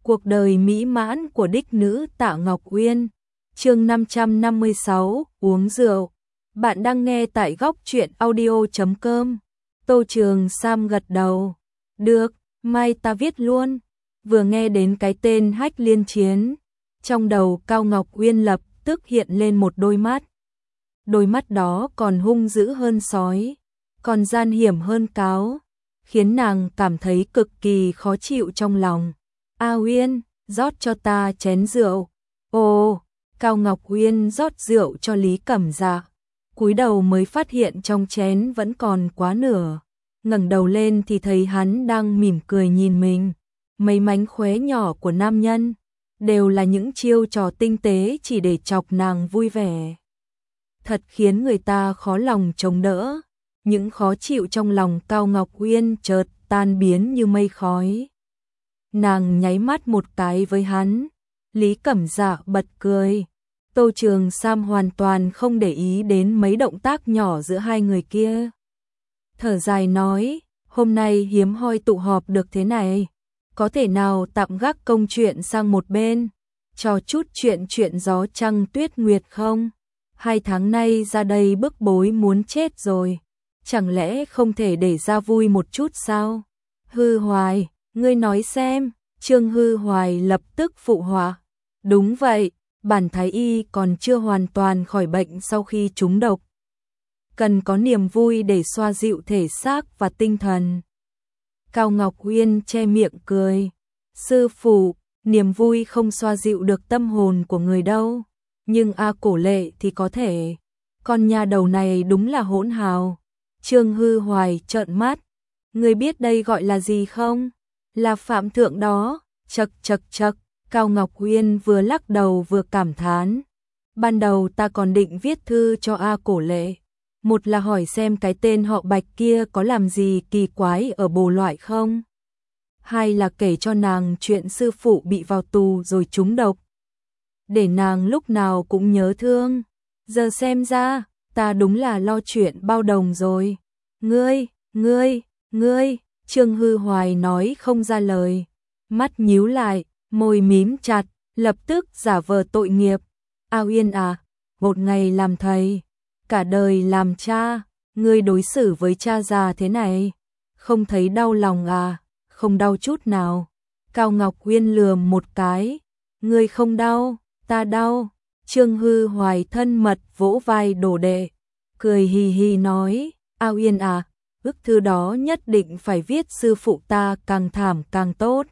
Cuộc đời mỹ mãn của đích nữ Tạ Ngọc Uyên. Chương 556, uống rượu. Bạn đang nghe tại góc truyện audio.com. Tô Trường Sam gật đầu. Được, mai ta viết luôn. Vừa nghe đến cái tên Hách Liên Chiến, trong đầu Cao Ngọc Uyên lập tức hiện lên một đôi mắt. Đôi mắt đó còn hung dữ hơn sói, còn gian hiểm hơn cáo, khiến nàng cảm thấy cực kỳ khó chịu trong lòng. A Uyên, rót cho ta chén rượu. Ồ, Cao Ngọc Uyên rót rượu cho Lý Cẩm Dạ. Cúi đầu mới phát hiện trong chén vẫn còn quá nửa. Ngẩng đầu lên thì thấy hắn đang mỉm cười nhìn mình. Mấy mánh khóe nhỏ của nam nhân đều là những chiêu trò tinh tế chỉ để chọc nàng vui vẻ. Thật khiến người ta khó lòng chống đỡ. Những khó chịu trong lòng Cao Ngọc Uyên chợt tan biến như mây khói. Nàng nháy mắt một cái với hắn. Lý Cẩm Dạ bật cười. Tô Trường Sam hoàn toàn không để ý đến mấy động tác nhỏ giữa hai người kia. Thở dài nói, hôm nay hiếm hoi tụ họp được thế này, có thể nào tạm gác công chuyện sang một bên, trò chút chuyện gió trăng tuyết nguyệt không? 2 tháng nay ra đây bức bối muốn chết rồi, chẳng lẽ không thể để ra vui một chút sao? Hư Hoài, ngươi nói xem. Trương Hư Hoài lập tức phụ họa. Đúng vậy, bản thái y còn chưa hoàn toàn khỏi bệnh sau khi trúng độc. Cần có niềm vui để xoa dịu thể xác và tinh thần. Cao Ngọc Uyên che miệng cười. Sư phụ, niềm vui không xoa dịu được tâm hồn của người đâu. Nhưng A Cổ Lệ thì có thể. Con nhà đầu này đúng là hỗn hào. Trương Hư Hoài trợn mắt. Ngươi biết đây gọi là gì không? Là phạm thượng đó. Chậc. Cao Ngọc Uyên vừa lắc đầu vừa cảm thán. Ban đầu ta còn định viết thư cho A Cổ Lệ. Một là hỏi xem cái tên họ Bạch kia có làm gì kỳ quái ở bồ loại không. Hai là kể cho nàng chuyện sư phụ bị vào tù rồi trúng độc. Để nàng lúc nào cũng nhớ thương. Giờ xem ra, ta đúng là lo chuyện bao đồng rồi. Ngươi, Trương Hư Hoài nói không ra lời. Mắt nhíu lại, môi mím chặt, lập tức giả vờ tội nghiệp. A Uyên à, một ngày làm thầy, cả đời làm cha, ngươi đối xử với cha già thế này, không thấy đau lòng à? Không đau chút nào. Cao Ngọc Uyên lườm một cái. Ngươi không đau, ta đau. Trương Hư Hoài thân mật vỗ vai đồ đệ, cười hì hì nói, A Uyên à, bức thư đó nhất định phải viết sư phụ ta càng thảm càng tốt.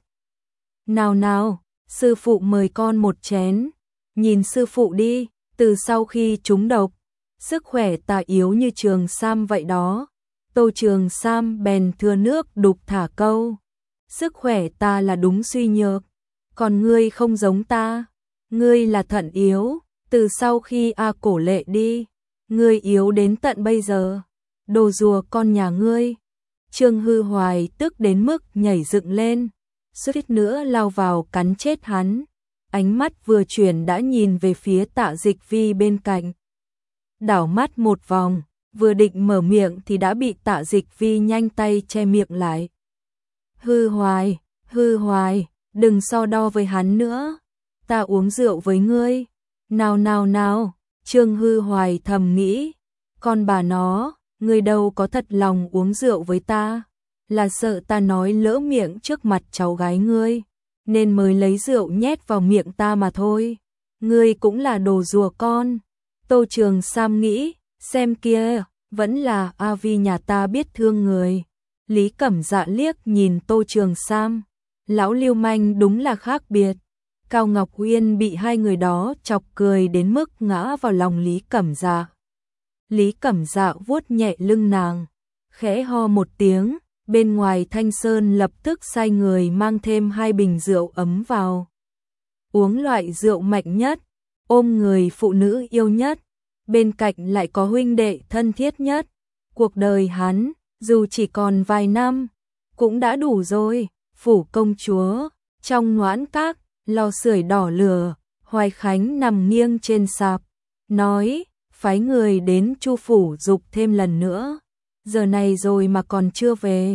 Nào, sư phụ mời con một chén. Nhìn sư phụ đi, từ sau khi trúng độc, sức khỏe ta yếu như Trường Sam vậy đó. Tô Trường Sam bèn thừa nước đục thả câu. Sức khỏe ta là đúng suy nhược, còn ngươi không giống ta. Ngươi là thận yếu, từ sau khi A Cổ Lệ đi, ngươi yếu đến tận bây giờ. Đồ rùa con nhà ngươi. Trương Hư Hoài tức đến mức nhảy dựng lên, suýt nữa lao vào cắn chết hắn. Ánh mắt vừa chuyển đã nhìn về phía Tạ Dịch Vi bên cạnh. Đảo mắt một vòng, vừa định mở miệng thì đã bị Tạ Dịch Vi nhanh tay che miệng lại. Hư Hoài, đừng so đo với hắn nữa. Ta uống rượu với ngươi. Nào, Trương Hư Hoài thầm nghĩ. Con bà nó, ngươi đâu có thật lòng uống rượu với ta. Là sợ ta nói lỡ miệng trước mặt cháu gái ngươi, nên mới lấy rượu nhét vào miệng ta mà thôi. Ngươi cũng là đồ rùa con. Tô Trường Sam nghĩ, xem kia, vẫn là A Vi nhà ta biết thương người. Lý Cẩm Dạ liếc nhìn Tô Trường Sam. Lão lưu manh đúng là khác biệt. Cao Ngọc Uyên bị hai người đó chọc cười đến mức ngã vào lòng Lý Cẩm Dạ. Lý Cẩm Dạ vuốt nhẹ lưng nàng, khẽ ho một tiếng. Bên ngoài Thanh Sơn lập tức sai người mang thêm 2 bình rượu ấm vào. Uống loại rượu mạnh nhất, ôm người phụ nữ yêu nhất, bên cạnh lại có huynh đệ thân thiết nhất. Cuộc đời hắn, dù chỉ còn vài năm, cũng đã đủ rồi. Phủ công chúa, trong Noãn Các, lò sưởi đỏ lửa, Hoài Khánh nằm nghiêng trên sạp, nói, phái người đến Chu phủ giục thêm lần nữa. Giờ này rồi mà còn chưa về.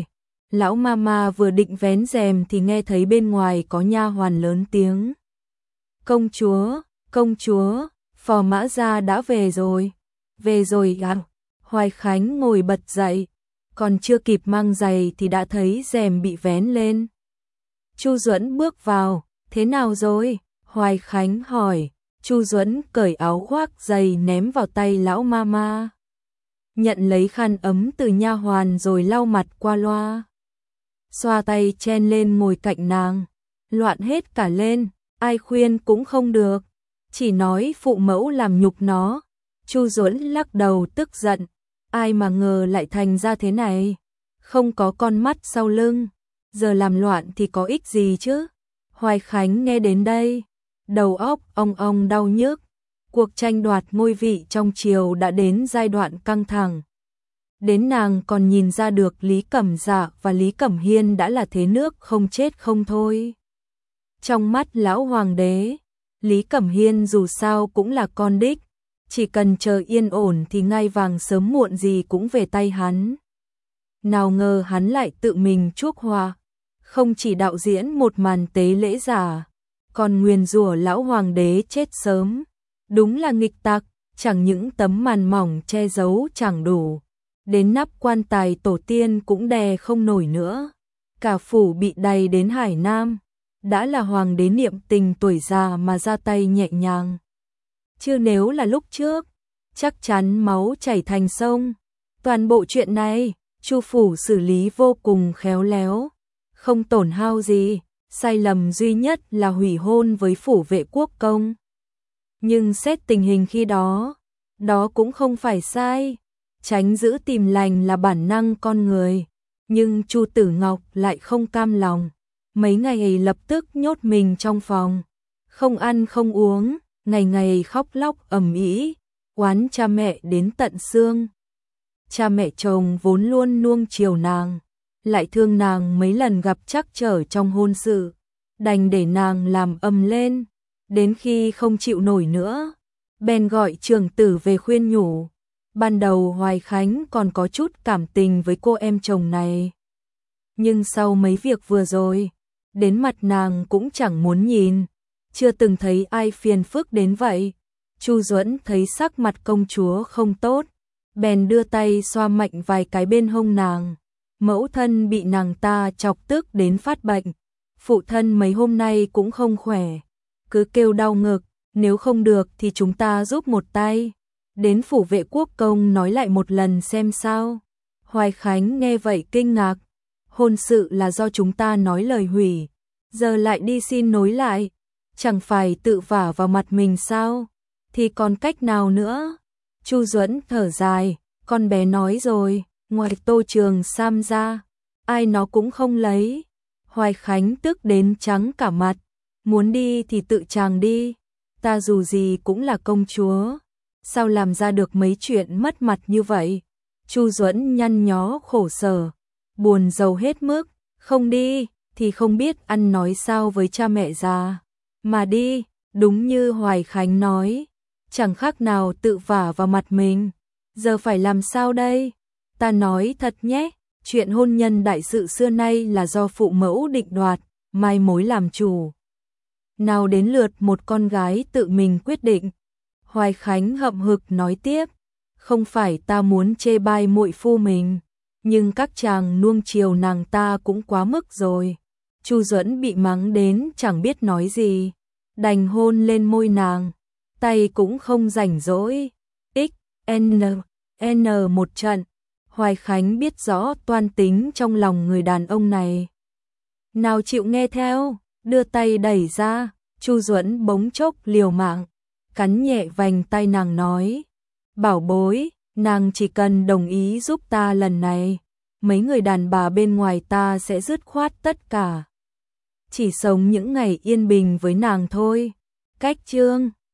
Lão mama vừa định vén rèm thì nghe thấy bên ngoài có nha hoàn lớn tiếng. Công chúa, Phò Mã Gia đã về rồi. Về rồi à? Hoài Khánh ngồi bật dậy, còn chưa kịp mang giày thì đã thấy rèm bị vén lên. Chu Duẫn bước vào, thế nào rồi? Hoài Khánh hỏi. Chu Duẫn cởi áo khoác giày ném vào tay lão mama. Nhận lấy khăn ấm từ nha hoàn rồi lau mặt qua loa. Xoa tay chen lên ngồi cạnh nàng. Loạn hết cả lên, ai khuyên cũng không được. Chỉ nói phụ mẫu làm nhục nó. Chu Duẫn lắc đầu tức giận. Ai mà ngờ lại thành ra thế này. Không có con mắt sau lưng. Giờ làm loạn thì có ích gì chứ. Hoài Khánh nghe đến đây, đầu óc ong ong đau nhức. Cuộc tranh đoạt ngôi vị trong triều đã đến giai đoạn căng thẳng. Đến nàng còn nhìn ra được Lý Cẩm Dạ và Lý Cẩm Hiên đã là thế nước không chết không thôi. Trong mắt lão hoàng đế, Lý Cẩm Hiên dù sao cũng là con đích, chỉ cần chờ yên ổn thì ngai vàng sớm muộn gì cũng về tay hắn. Nào ngờ hắn lại tự mình chuốc họa, không chỉ đạo diễn một màn tế lễ giả, còn nguyền rủa lão hoàng đế chết sớm. Đúng là nghịch tặc, chẳng những tấm màn mỏng che giấu chẳng đủ, đến nắp quan tài tổ tiên cũng đè không nổi nữa. Cả phủ bị đầy đến Hải Nam, đã là hoàng đế niệm tình tuổi già mà ra tay nhẹ nhàng. Chứ nếu là lúc trước, chắc chắn máu chảy thành sông. Toàn bộ chuyện này, Chu phủ xử lý vô cùng khéo léo, không tổn hao gì, sai lầm duy nhất là hủy hôn với phủ vệ quốc công. Nhưng xét tình hình khi đó, đó cũng không phải sai. Tránh giữ tìm lành là bản năng con người, nhưng Chu Tử Ngọc lại không cam lòng. Mấy ngày ấy lập tức nhốt mình trong phòng, không ăn không uống, ngày ngày khóc lóc ầm ĩ, oán cha mẹ đến tận xương. Cha mẹ chồng vốn luôn nuông chiều nàng, lại thương nàng mấy lần gặp trắc trở trong hôn sự, đành để nàng làm ầm lên, đến khi không chịu nổi nữa, bèn gọi trưởng tử về khuyên nhủ. Ban đầu Hoài Khánh còn có chút cảm tình với cô em chồng này, nhưng sau mấy việc vừa rồi, đến mặt nàng cũng chẳng muốn nhìn, chưa từng thấy ai phiền phức đến vậy. Chu Duẫn thấy sắc mặt công chúa không tốt, bèn đưa tay xoa mạnh vài cái bên hông nàng. Mẫu thân bị nàng ta chọc tức đến phát bệnh, phụ thân mấy hôm nay cũng không khỏe, cứ kêu đau ngực, nếu không được thì chúng ta giúp một tay. Đến phủ vệ quốc công nói lại một lần xem sao. Hoài Khánh nghe vậy kinh ngạc, hôn sự là do chúng ta nói lời hủy, giờ lại đi xin nối lại, chẳng phải tự vả vào mặt mình sao, thì còn cách nào nữa. Chu Duẫn thở dài, con bé nói rồi, ngoài Tô Trường Sam ra, ai nó cũng không lấy. Hoài Khánh tức đến trắng cả mặt, muốn đi thì tự chàng đi, ta dù gì cũng là công chúa, sao làm ra được mấy chuyện mất mặt như vậy. Chu Duẫn nhăn nhó khổ sở, buồn rầu hết mức, không đi thì không biết ăn nói sao với cha mẹ già, mà đi, đúng như Hoài Khánh nói, chẳng khác nào tự vả vào mặt mình. Giờ phải làm sao đây? Ta nói thật nhé, chuyện hôn nhân đại sự xưa nay là do phụ mẫu định đoạt, mai mối làm chủ. Nào đến lượt một con gái tự mình quyết định. Hoài Khánh hậm hực nói tiếp, không phải ta muốn chê bai muội phu mình, nhưng các chàng nuông chiều nàng ta cũng quá mức rồi. Chu Duẫn bị mắng đến chẳng biết nói gì, đành hôn lên môi nàng, tay cũng không rảnh rỗi. N một trận, Hoài Khánh biết rõ toan tính trong lòng người đàn ông này. Nào chịu nghe theo, đưa tay đẩy ra, Chu Duẫn bỗng chốc liều mạng, cắn nhẹ vành tay nàng nói, bảo bối, nàng chỉ cần đồng ý giúp ta lần này, mấy người đàn bà bên ngoài ta sẽ dứt khoát tất cả. Chỉ sống những ngày yên bình với nàng thôi. Cách chương